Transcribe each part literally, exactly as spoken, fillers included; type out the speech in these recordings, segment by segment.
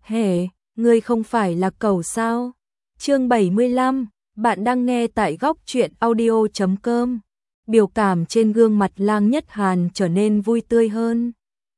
Hề, ngươi không phải là cẩu sao? Chương bảy mươi lăm, bạn đang nghe tại góc truyện audio chấm com. Biểu cảm trên gương mặt Lang Nhất Hàn trở nên vui tươi hơn.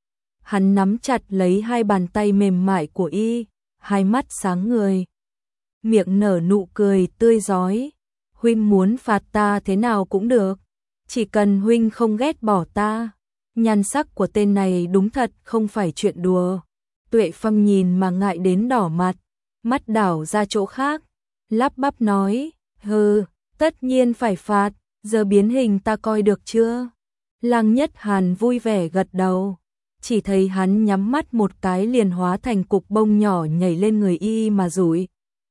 Hắn nắm chặt lấy hai bàn tay mềm mại của y, hai mắt sáng người. Miệng nở nụ cười tươi rói. Huynh muốn phạt ta thế nào cũng được. Chỉ cần huynh không ghét bỏ ta. Nhan sắc của tên này đúng thật không phải chuyện đùa. Tuệ Phong nhìn mà ngại đến đỏ mặt, mắt đảo ra chỗ khác, lắp bắp nói, hừ, tất nhiên phải phạt, giờ biến hình ta coi được chưa? Lang Nhất Hàn vui vẻ gật đầu, chỉ thấy hắn nhắm mắt một cái liền hóa thành cục bông nhỏ nhảy lên người y mà rủi.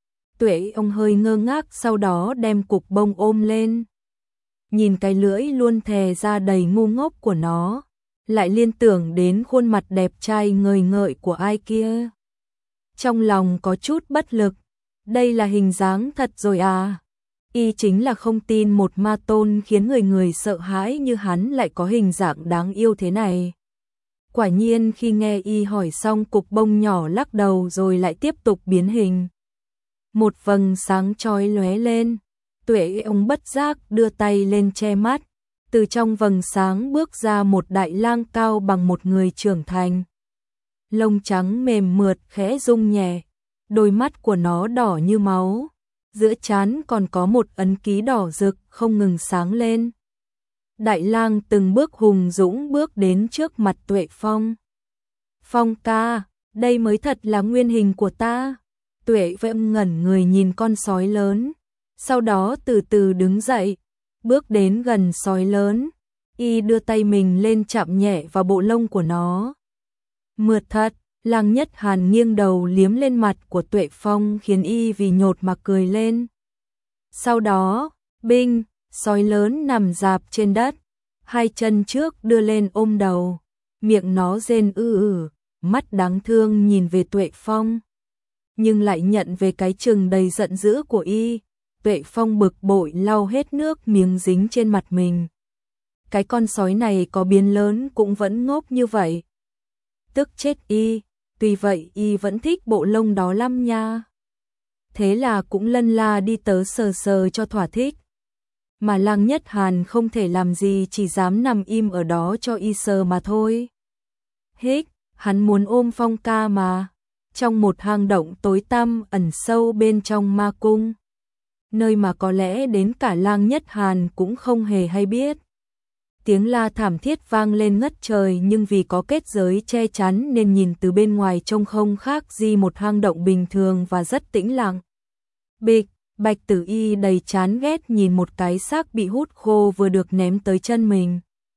Tuệ ông hơi ngơ ngác sau đó đem cục bông ôm lên. Nhìn cái lưỡi luôn thè ra đầy ngu ngốc của nó, lại liên tưởng đến khuôn mặt đẹp trai ngời ngợi của ai kia. Trong lòng có chút bất lực, đây là hình dáng thật rồi à? Y chính là không tin một ma tôn khiến người người sợ hãi như hắn lại có hình dạng đáng yêu thế này. Quả nhiên khi nghe y hỏi xong cục bông nhỏ lắc đầu rồi lại tiếp tục biến hình. Một vầng sáng chói lóe lên, Tuệ ông bất giác đưa tay lên che mắt. Từ trong vầng sáng bước ra một đại lang cao bằng một người trưởng thành. Lông trắng mềm mượt khẽ rung nhẹ, đôi mắt của nó đỏ như máu, giữa trán còn có một ấn ký đỏ rực không ngừng sáng lên. Đại lang từng bước hùng dũng bước đến trước mặt Tuệ Phong. Phong ca, đây mới thật là nguyên hình của ta. Tuệ Phong ngẩn người nhìn con sói lớn, sau đó từ từ đứng dậy. Bước đến gần sói lớn, y đưa tay mình lên chạm nhẹ vào bộ lông của nó. Mượt thật, Lang Nhất Hàn nghiêng đầu liếm lên mặt của Tuệ Phong khiến y vì nhột mà cười lên. Sau đó, binh, sói lớn nằm rạp trên đất, hai chân trước đưa lên ôm đầu, miệng nó rên ư ử, mắt đáng thương nhìn về Tuệ Phong. Nhưng lại nhận về cái trừng đầy giận dữ của y. Tuệ Phong bực bội lau hết nước miếng dính trên mặt mình. Cái con sói này có biến lớn cũng vẫn ngốc như vậy. Tức chết y, tuy vậy y vẫn thích bộ lông đó lắm nha. Thế là cũng lân la đi tớ sờ sờ cho thỏa thích. Mà Lang Nhất Hàn không thể làm gì, chỉ dám nằm im ở đó cho y sờ mà thôi. Hích, hắn muốn ôm Phong ca mà. Trong một hang động tối tăm ẩn sâu bên trong ma cung, nơi mà có lẽ đến cả Lang Nhất Hàn cũng không hề hay biết. Tiếng la thảm thiết vang lên ngất trời, nhưng vì có kết giới che chắn nên nhìn từ bên ngoài trông không khác gì một hang động bình thường và rất tĩnh lặng. Bịch, Bạch Tử Y đầy chán ghét nhìn một cái xác bị hút khô vừa được ném tới chân mình.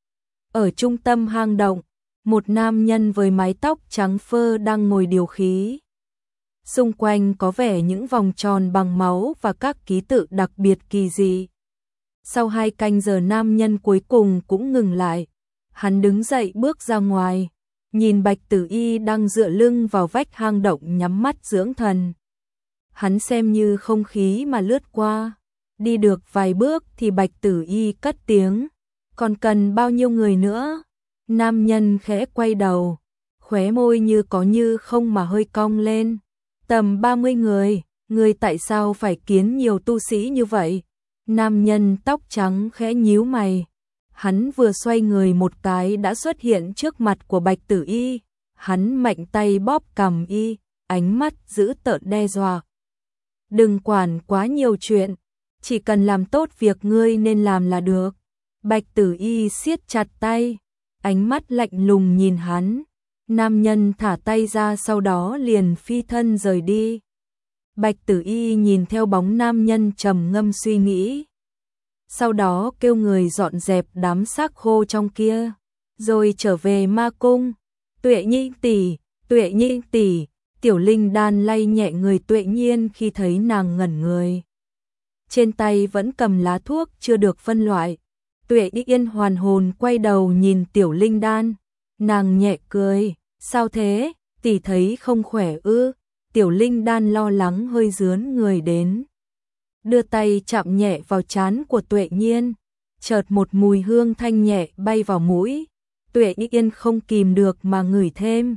Ở trung tâm hang động, một nam nhân với mái tóc trắng phơ đang ngồi điều khí. Xung quanh có vẻ những vòng tròn bằng máu và các ký tự đặc biệt kỳ dị. Sau hai canh giờ nam nhân cuối cùng cũng ngừng lại. Hắn đứng dậy bước ra ngoài, nhìn Bạch Tử Y đang dựa lưng vào vách hang động nhắm mắt dưỡng thần. Hắn xem như không khí mà lướt qua. Đi được vài bước thì Bạch Tử Y cất tiếng. Còn cần bao nhiêu người nữa? Nam nhân khẽ quay đầu, khóe môi như có như không mà hơi cong lên. Tầm ba mươi người, người tại sao phải kiến nhiều tu sĩ như vậy? Nam nhân tóc trắng khẽ nhíu mày. Hắn vừa xoay người một cái đã xuất hiện trước mặt của Bạch Tử Y. Hắn mạnh tay bóp cằm y, ánh mắt dữ tợn đe dọa. Đừng quản quá nhiều chuyện, chỉ cần làm tốt việc ngươi nên làm là được. Bạch Tử Y siết chặt tay, ánh mắt lạnh lùng nhìn hắn. Nam nhân thả tay ra sau đó liền phi thân rời đi. Bạch Tử Y nhìn theo bóng nam nhân trầm ngâm suy nghĩ. Sau đó kêu người dọn dẹp đám xác khô trong kia, rồi trở về ma cung. Tuệ Nhi tỷ, Tuệ Nhi tỷ, Tiểu Linh Đan lay nhẹ người Tuệ Nhiên khi thấy nàng ngẩn người. Trên tay vẫn cầm lá thuốc chưa được phân loại. Tuệ Yên hoàn hồn quay đầu nhìn Tiểu Linh Đan, nàng nhẹ cười, sao thế, tỷ thấy không khỏe ư? Tiểu Linh Đan lo lắng hơi rướn người đến, đưa tay chạm nhẹ vào trán của Tuệ Nhiên, chợt một mùi hương thanh nhẹ bay vào mũi. Tuệ Yên không kìm được mà ngửi thêm,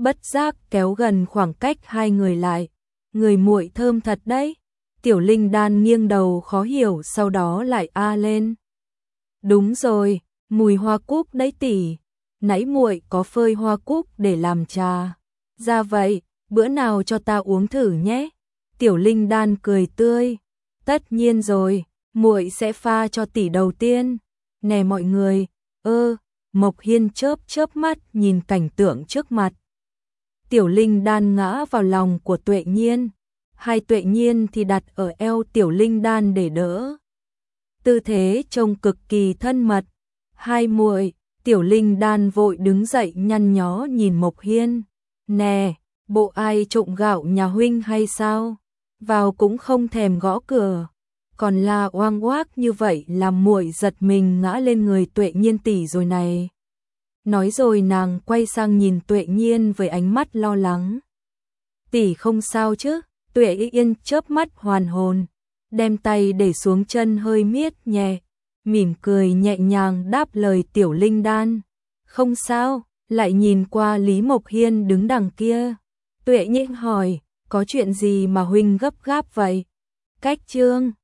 bất giác kéo gần khoảng cách hai người lại. Người muội thơm thật đấy. Tiểu Linh Đan nghiêng đầu khó hiểu, sau đó lại a lên. Đúng rồi, mùi hoa cúc đấy tỷ. Nãy muội có phơi hoa cúc để làm trà. Ra vậy, bữa nào cho ta uống thử nhé. Tiểu Linh Đan cười tươi. Tất nhiên rồi, muội sẽ pha cho tỷ đầu tiên. Nè mọi người, ơ, Mộc Hiên chớp chớp mắt nhìn cảnh tượng trước mặt. Tiểu Linh Đan ngã vào lòng của Tuệ Nhiên. Hai Tuệ Nhiên thì đặt ở eo Tiểu Linh Đan để đỡ. Tư thế trông cực kỳ thân mật. Hai muội, Tiểu Linh Đan vội đứng dậy nhăn nhó nhìn Mộc Hiên. Nè, bộ ai trộm gạo nhà huynh hay sao? Vào cũng không thèm gõ cửa. Còn là oang oác như vậy làm muội giật mình ngã lên người Tuệ Nhiên tỷ rồi này. Nói rồi nàng quay sang nhìn Tuệ Nhiên với ánh mắt lo lắng. Tỷ không sao chứ? Tuệ Yên chớp mắt hoàn hồn, đem tay để xuống chân hơi miết nhẹ, mỉm cười nhẹ nhàng đáp lời Tiểu Linh Đan. Không sao, lại nhìn qua Lý Mộc Hiên đứng đằng kia. Tuệ Nhiên hỏi, có chuyện gì mà huynh gấp gáp vậy? Cách chương